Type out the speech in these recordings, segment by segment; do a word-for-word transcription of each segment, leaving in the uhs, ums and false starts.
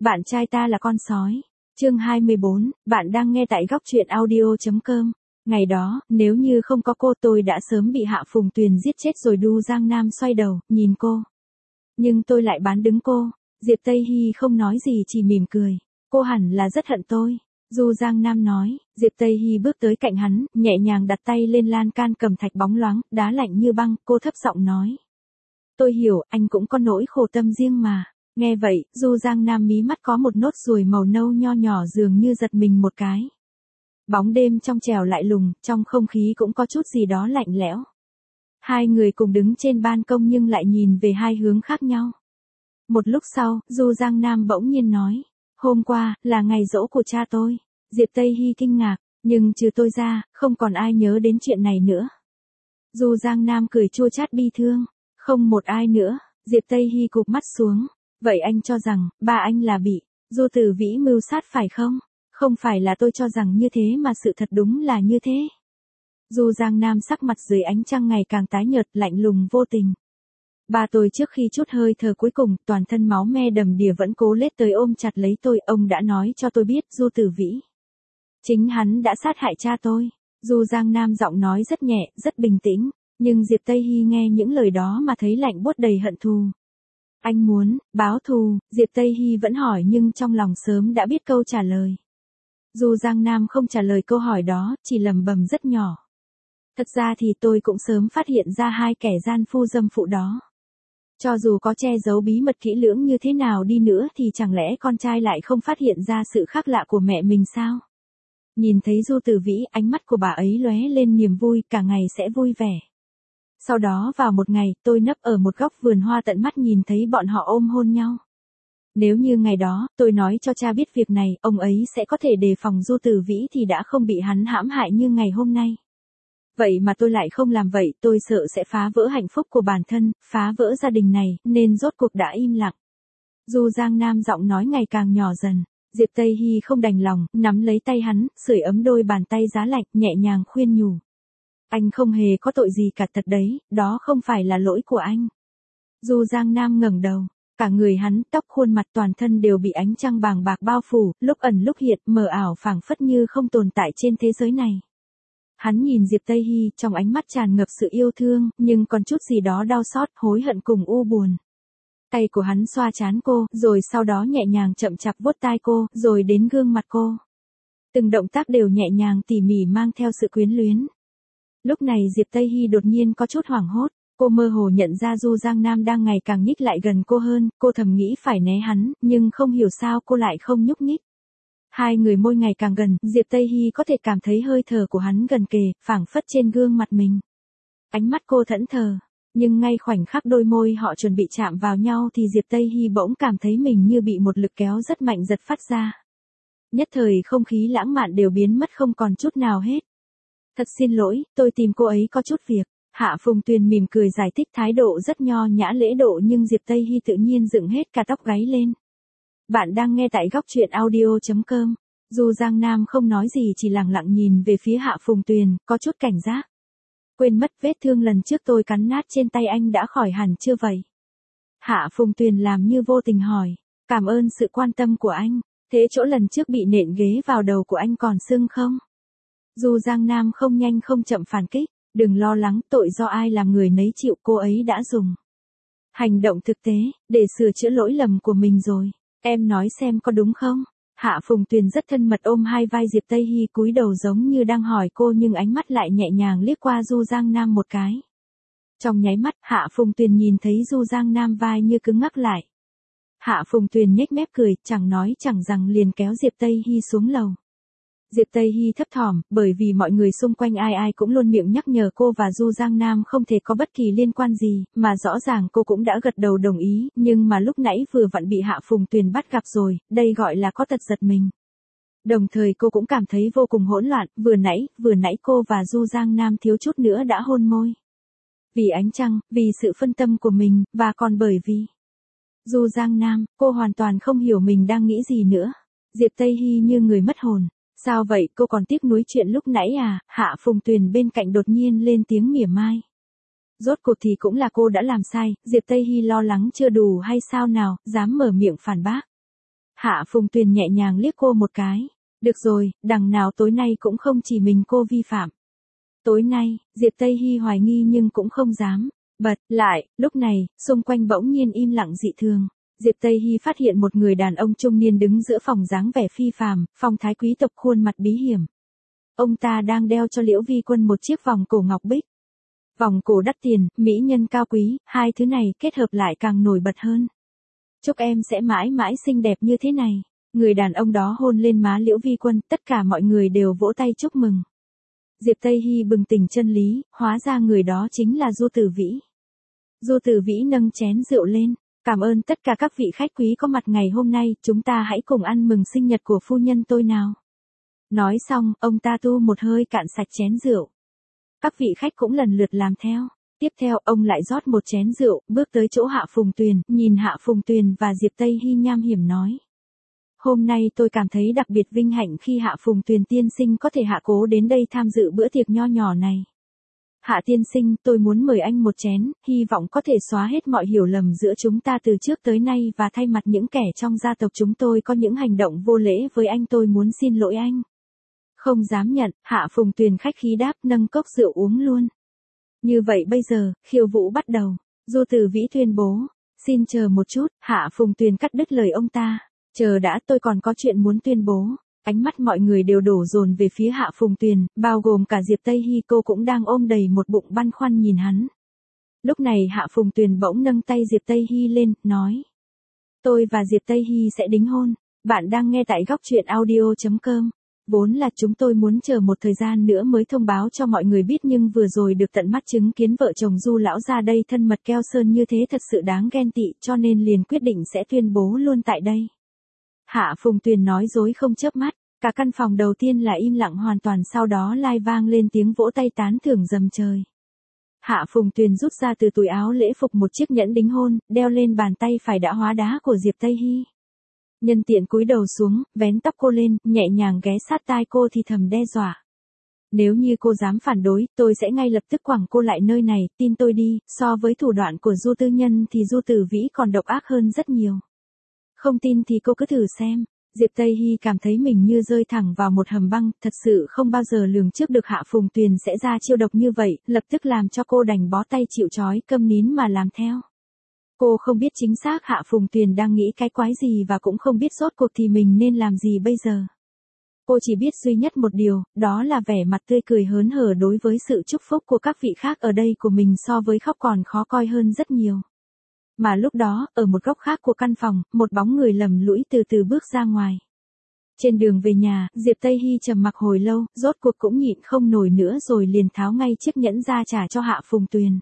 Bạn trai ta là con sói. Chương hai mươi bốn, bạn đang nghe tại góc truyện audio chấm com. Ngày đó, nếu như không có cô tôi đã sớm bị Hạ Phùng Tuyền giết chết rồi. Đu Giang Nam xoay đầu, nhìn cô. Nhưng tôi lại bán đứng cô. Diệp Tây Hy không nói gì chỉ mỉm cười. Cô hẳn là rất hận tôi. Du Giang Nam nói. Diệp Tây Hy bước tới cạnh hắn, nhẹ nhàng đặt tay lên lan can cầm thạch bóng loáng, đá lạnh như băng. Cô thấp giọng nói. Tôi hiểu, anh cũng có nỗi khổ tâm riêng mà. Nghe vậy, Du Giang Nam mí mắt có một nốt ruồi màu nâu nho nhỏ dường như giật mình một cái. Bóng đêm trong trẻo lại lùng, trong không khí cũng có chút gì đó lạnh lẽo. Hai người cùng đứng trên ban công nhưng lại nhìn về hai hướng khác nhau. Một lúc sau, Du Giang Nam bỗng nhiên nói. Hôm qua, là ngày giỗ của cha tôi. Diệp Tây Hy kinh ngạc, nhưng trừ tôi ra, không còn ai nhớ đến chuyện này nữa. Du Giang Nam cười chua chát bi thương. Không một ai nữa. Diệp Tây Hy cụp mắt xuống. Vậy anh cho rằng, ba anh là bị Du Tử Vĩ mưu sát phải không? Không phải là tôi cho rằng như thế mà sự thật đúng là như thế. Du Giang Nam sắc mặt dưới ánh trăng ngày càng tái nhợt, lạnh lùng vô tình. Ba tôi trước khi chút hơi thở cuối cùng, toàn thân máu me đầm đìa vẫn cố lết tới ôm chặt lấy tôi. Ông đã nói cho tôi biết Du Tử Vĩ. Chính hắn đã sát hại cha tôi. Du Giang Nam giọng nói rất nhẹ, rất bình tĩnh. Nhưng Diệp Tây Hy nghe những lời đó mà thấy lạnh buốt đầy hận thù. Anh muốn báo thù, Diệp Tây Hy vẫn hỏi nhưng trong lòng sớm đã biết câu trả lời. Du Giang Nam không trả lời câu hỏi đó, chỉ lẩm bẩm rất nhỏ. Thật ra thì tôi cũng sớm phát hiện ra hai kẻ gian phu dâm phụ đó. Cho dù có che giấu bí mật kỹ lưỡng như thế nào đi nữa thì chẳng lẽ con trai lại không phát hiện ra sự khác lạ của mẹ mình sao? Nhìn thấy Du Tử Vĩ, ánh mắt của bà ấy lóe lên niềm vui, cả ngày sẽ vui vẻ. Sau đó vào một ngày, tôi nấp ở một góc vườn hoa tận mắt nhìn thấy bọn họ ôm hôn nhau. Nếu như ngày đó, tôi nói cho cha biết việc này, ông ấy sẽ có thể đề phòng Du Tử Vĩ thì đã không bị hắn hãm hại như ngày hôm nay. Vậy mà tôi lại không làm vậy, tôi sợ sẽ phá vỡ hạnh phúc của bản thân, phá vỡ gia đình này, nên rốt cuộc đã im lặng. Du Giang Nam giọng nói ngày càng nhỏ dần. Diệp Tây Hy không đành lòng, nắm lấy tay hắn, sưởi ấm đôi bàn tay giá lạnh, nhẹ nhàng khuyên nhủ. Anh không hề có tội gì cả thật đấy, đó không phải là lỗi của anh. Du Giang Nam ngẩng đầu, cả người hắn, tóc khuôn mặt toàn thân đều bị ánh trăng bàng bạc bao phủ, lúc ẩn lúc hiện, mờ ảo phảng phất như không tồn tại trên thế giới này. Hắn nhìn Diệp Tây Hy, trong ánh mắt tràn ngập sự yêu thương, nhưng còn chút gì đó đau xót, hối hận cùng u buồn. Tay của hắn xoa trán cô, rồi sau đó nhẹ nhàng chậm chạp vuốt tai cô, rồi đến gương mặt cô. Từng động tác đều nhẹ nhàng tỉ mỉ mang theo sự quyến luyến. Lúc này Diệp Tây Hy đột nhiên có chút hoảng hốt, cô mơ hồ nhận ra Du Giang Nam đang ngày càng nhích lại gần cô hơn, cô thầm nghĩ phải né hắn, nhưng không hiểu sao cô lại không nhúc nhích. Hai người môi ngày càng gần, Diệp Tây Hy có thể cảm thấy hơi thở của hắn gần kề, phảng phất trên gương mặt mình. Ánh mắt cô thẫn thờ, nhưng ngay khoảnh khắc đôi môi họ chuẩn bị chạm vào nhau thì Diệp Tây Hy bỗng cảm thấy mình như bị một lực kéo rất mạnh giật phát ra. Nhất thời không khí lãng mạn đều biến mất không còn chút nào hết. Thật xin lỗi, tôi tìm cô ấy có chút việc. Hạ Phùng Tuyền mỉm cười giải thích thái độ rất nho nhã lễ độ nhưng Diệp Tây Hy tự nhiên dựng hết cả tóc gáy lên. Bạn đang nghe tại góc truyện audio chấm com. Du Giang Nam không nói gì chỉ lặng lặng nhìn về phía Hạ Phùng Tuyền, có chút cảnh giác. Quên mất vết thương lần trước tôi cắn nát trên tay anh đã khỏi hẳn chưa vậy? Hạ Phùng Tuyền làm như vô tình hỏi. Cảm ơn sự quan tâm của anh. Thế chỗ lần trước bị nện ghế vào đầu của anh còn sưng không? Du Giang Nam không nhanh không chậm phản kích. Đừng lo lắng, tội do ai làm người nấy chịu, cô ấy đã dùng hành động thực tế, để sửa chữa lỗi lầm của mình rồi. Em nói xem có đúng không? Hạ Phùng Tuyền rất thân mật ôm hai vai Diệp Tây Hy cúi đầu giống như đang hỏi cô nhưng ánh mắt lại nhẹ nhàng liếc qua Du Giang Nam một cái. Trong nháy mắt, Hạ Phùng Tuyền nhìn thấy Du Giang Nam vai như cứng ngắc lại. Hạ Phùng Tuyền nhếch mép cười, chẳng nói chẳng rằng liền kéo Diệp Tây Hy xuống lầu. Diệp Tây Hy thấp thỏm, bởi vì mọi người xung quanh ai ai cũng luôn miệng nhắc nhở cô và Du Giang Nam không thể có bất kỳ liên quan gì, mà rõ ràng cô cũng đã gật đầu đồng ý, nhưng mà lúc nãy vừa vặn bị Hạ Phùng Tuyền bắt gặp rồi, đây gọi là có tật giật mình. Đồng thời cô cũng cảm thấy vô cùng hỗn loạn, vừa nãy, vừa nãy cô và Du Giang Nam thiếu chút nữa đã hôn môi. Vì ánh trăng, vì sự phân tâm của mình, và còn bởi vì Du Giang Nam, cô hoàn toàn không hiểu mình đang nghĩ gì nữa. Diệp Tây Hy như người mất hồn. Sao vậy, cô còn tiếc nuối chuyện lúc nãy à? Hạ Phùng Tuyền bên cạnh đột nhiên lên tiếng mỉa mai. Rốt cuộc thì cũng là cô đã làm sai, Diệp Tây Hy lo lắng chưa đủ hay sao nào, dám mở miệng phản bác. Hạ Phùng Tuyền nhẹ nhàng liếc cô một cái. Được rồi, đằng nào tối nay cũng không chỉ mình cô vi phạm. Tối nay, Diệp Tây Hy hoài nghi nhưng cũng không dám bật lại. Lúc này, xung quanh bỗng nhiên im lặng dị thường. Diệp Tây Hy phát hiện một người đàn ông trung niên đứng giữa phòng dáng vẻ phi phàm, phong thái quý tộc, khuôn mặt bí hiểm. Ông ta đang đeo cho Liễu Vi Quân một chiếc vòng cổ ngọc bích. Vòng cổ đắt tiền, mỹ nhân cao quý, hai thứ này kết hợp lại càng nổi bật hơn. Chúc em sẽ mãi mãi xinh đẹp như thế này. Người đàn ông đó hôn lên má Liễu Vi Quân, tất cả mọi người đều vỗ tay chúc mừng. Diệp Tây Hy bừng tỉnh chân lý, hóa ra người đó chính là Du Tử Vĩ. Du Tử Vĩ nâng chén rượu lên. Cảm ơn tất cả các vị khách quý có mặt ngày hôm nay, chúng ta hãy cùng ăn mừng sinh nhật của phu nhân tôi nào. Nói xong, ông ta tu một hơi cạn sạch chén rượu. Các vị khách cũng lần lượt làm theo. Tiếp theo, ông lại rót một chén rượu, bước tới chỗ Hạ Phùng Tuyền, nhìn Hạ Phùng Tuyền và Diệp Tây Hy nham hiểm nói. Hôm nay tôi cảm thấy đặc biệt vinh hạnh khi Hạ Phùng Tuyền tiên sinh có thể hạ cố đến đây tham dự bữa tiệc nho nhỏ này. Hạ tiên sinh, tôi muốn mời anh một chén, hy vọng có thể xóa hết mọi hiểu lầm giữa chúng ta từ trước tới nay và thay mặt những kẻ trong gia tộc chúng tôi có những hành động vô lễ với anh, tôi muốn xin lỗi anh. Không dám nhận, Hạ Phùng Tuyền khách khí đáp, nâng cốc rượu uống luôn. Như vậy bây giờ, khiêu vũ bắt đầu. Du Tử Vĩ tuyên bố. Xin chờ một chút, Hạ Phùng Tuyền cắt đứt lời ông ta. Chờ đã, tôi còn có chuyện muốn tuyên bố. Ánh mắt mọi người đều đổ dồn về phía Hạ Phùng Tuyền, bao gồm cả Diệp Tây Hy, cô cũng đang ôm đầy một bụng băn khoăn nhìn hắn. Lúc này Hạ Phùng Tuyền bỗng nâng tay Diệp Tây Hy lên, nói. Tôi và Diệp Tây Hy sẽ đính hôn. Bạn đang nghe tại góc truyện audio chấm com. Vốn là chúng tôi muốn chờ một thời gian nữa mới thông báo cho mọi người biết, nhưng vừa rồi được tận mắt chứng kiến vợ chồng Du lão ra đây thân mật keo sơn như thế thật sự đáng ghen tị, cho nên liền quyết định sẽ tuyên bố luôn tại đây. Hạ Phùng Tuyền nói dối không chớp mắt, cả căn phòng đầu tiên là im lặng hoàn toàn, sau đó lai vang lên tiếng vỗ tay tán thưởng dầm trời. Hạ Phùng Tuyền rút ra từ túi áo lễ phục một chiếc nhẫn đính hôn, đeo lên bàn tay phải đã hóa đá của Diệp Tây Hy. Nhân tiện cúi đầu xuống, vén tóc cô lên, nhẹ nhàng ghé sát tai cô thì thầm đe dọa. Nếu như cô dám phản đối, tôi sẽ ngay lập tức quẳng cô lại nơi này, tin tôi đi, so với thủ đoạn của Du tư nhân thì Du Tử Vĩ còn độc ác hơn rất nhiều. Không tin thì cô cứ thử xem. Diệp Tây Hy cảm thấy mình như rơi thẳng vào một hầm băng, thật sự không bao giờ lường trước được Hạ Phùng Tuyền sẽ ra chiêu độc như vậy, lập tức làm cho cô đành bó tay chịu trói, câm nín mà làm theo. Cô không biết chính xác Hạ Phùng Tuyền đang nghĩ cái quái gì và cũng không biết rốt cuộc thì mình nên làm gì bây giờ. Cô chỉ biết duy nhất một điều, đó là vẻ mặt tươi cười hớn hở đối với sự chúc phúc của các vị khác ở đây của mình so với khóc còn khó coi hơn rất nhiều. Mà lúc đó, ở một góc khác của căn phòng, một bóng người lầm lũi từ từ bước ra ngoài. Trên đường về nhà, Diệp Tây Hy trầm mặc hồi lâu, rốt cuộc cũng nhịn không nổi nữa rồi liền tháo ngay chiếc nhẫn ra trả cho Hạ Phùng Tuyền.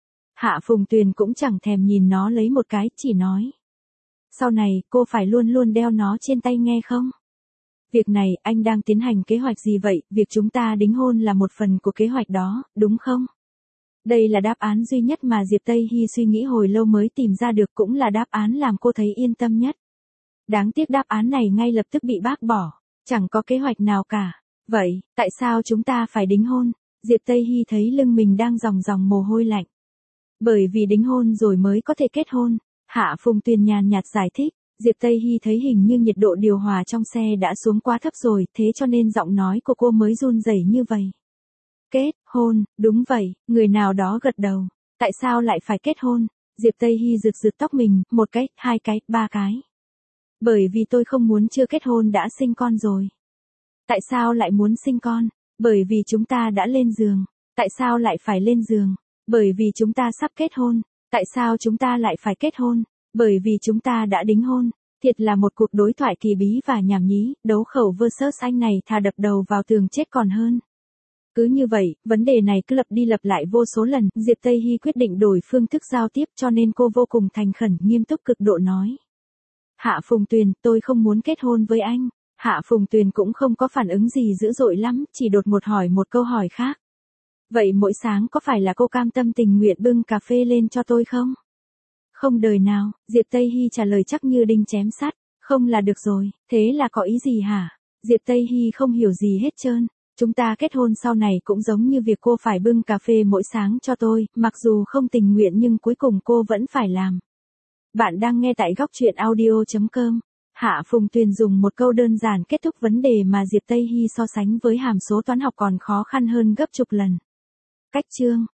Hạ Phùng Tuyền cũng chẳng thèm nhìn nó lấy một cái, chỉ nói. Sau này, cô phải luôn luôn đeo nó trên tay nghe không? Việc này, anh đang tiến hành kế hoạch gì vậy? Việc chúng ta đính hôn là một phần của kế hoạch đó, đúng không? Đây là đáp án duy nhất mà Diệp Tây Hy suy nghĩ hồi lâu mới tìm ra được, cũng là đáp án làm cô thấy yên tâm nhất. Đáng tiếc đáp án này ngay lập tức bị bác bỏ. Chẳng có kế hoạch nào cả. Vậy, tại sao chúng ta phải đính hôn? Diệp Tây Hy thấy lưng mình đang ròng ròng mồ hôi lạnh. Bởi vì đính hôn rồi mới có thể kết hôn. Hạ Phùng Tuyền nhàn nhạt giải thích. Diệp Tây Hy thấy hình như nhiệt độ điều hòa trong xe đã xuống quá thấp rồi, thế cho nên giọng nói của cô mới run rẩy như vậy. Kết hôn, đúng vậy, người nào đó gật đầu. Tại sao lại phải kết hôn? Diệp Tây Hy rực rực tóc mình, một cái, hai cái, ba cái. Bởi vì tôi không muốn chưa kết hôn đã sinh con rồi. Tại sao lại muốn sinh con? Bởi vì chúng ta đã lên giường. Tại sao lại phải lên giường? Bởi vì chúng ta sắp kết hôn. Tại sao chúng ta lại phải kết hôn? Bởi vì chúng ta đã đính hôn. Thiệt là một cuộc đối thoại kỳ bí và nhảm nhí, đấu khẩu versus anh này thà đập đầu vào tường chết còn hơn. Cứ như vậy, vấn đề này cứ lặp đi lặp lại vô số lần, Diệp Tây Hy quyết định đổi phương thức giao tiếp, cho nên cô vô cùng thành khẩn, nghiêm túc cực độ nói. Hạ Phùng Tuyền, tôi không muốn kết hôn với anh. Hạ Phùng Tuyền cũng không có phản ứng gì dữ dội lắm, chỉ đột ngột hỏi một câu hỏi khác. Vậy mỗi sáng có phải là cô cam tâm tình nguyện bưng cà phê lên cho tôi không? Không đời nào, Diệp Tây Hy trả lời chắc như đinh chém sắt. Không là được rồi, thế là có ý gì hả? Diệp Tây Hy không hiểu gì hết trơn. Chúng ta kết hôn sau này cũng giống như việc cô phải bưng cà phê mỗi sáng cho tôi, mặc dù không tình nguyện nhưng cuối cùng cô vẫn phải làm. Bạn đang nghe tại góc truyện audio chấm com. Hạ Phùng Tuyền dùng một câu đơn giản kết thúc vấn đề mà Diệp Tây Hy so sánh với hàm số toán học còn khó khăn hơn gấp chục lần. Cách chương